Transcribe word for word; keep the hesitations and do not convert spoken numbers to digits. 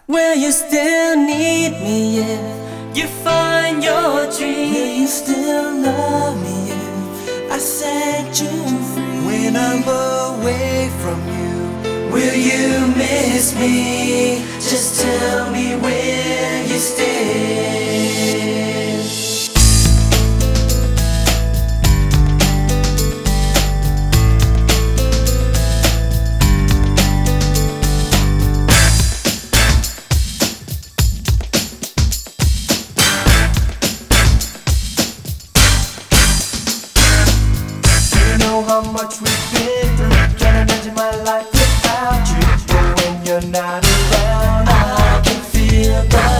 Will you still need me if you find your dream? Will you still love me if I set you free? When I'm away from you, will you miss me? Just tell me, will you stay? how much we've been through. Can't imagine my life without you. But when you're not around, I can feel the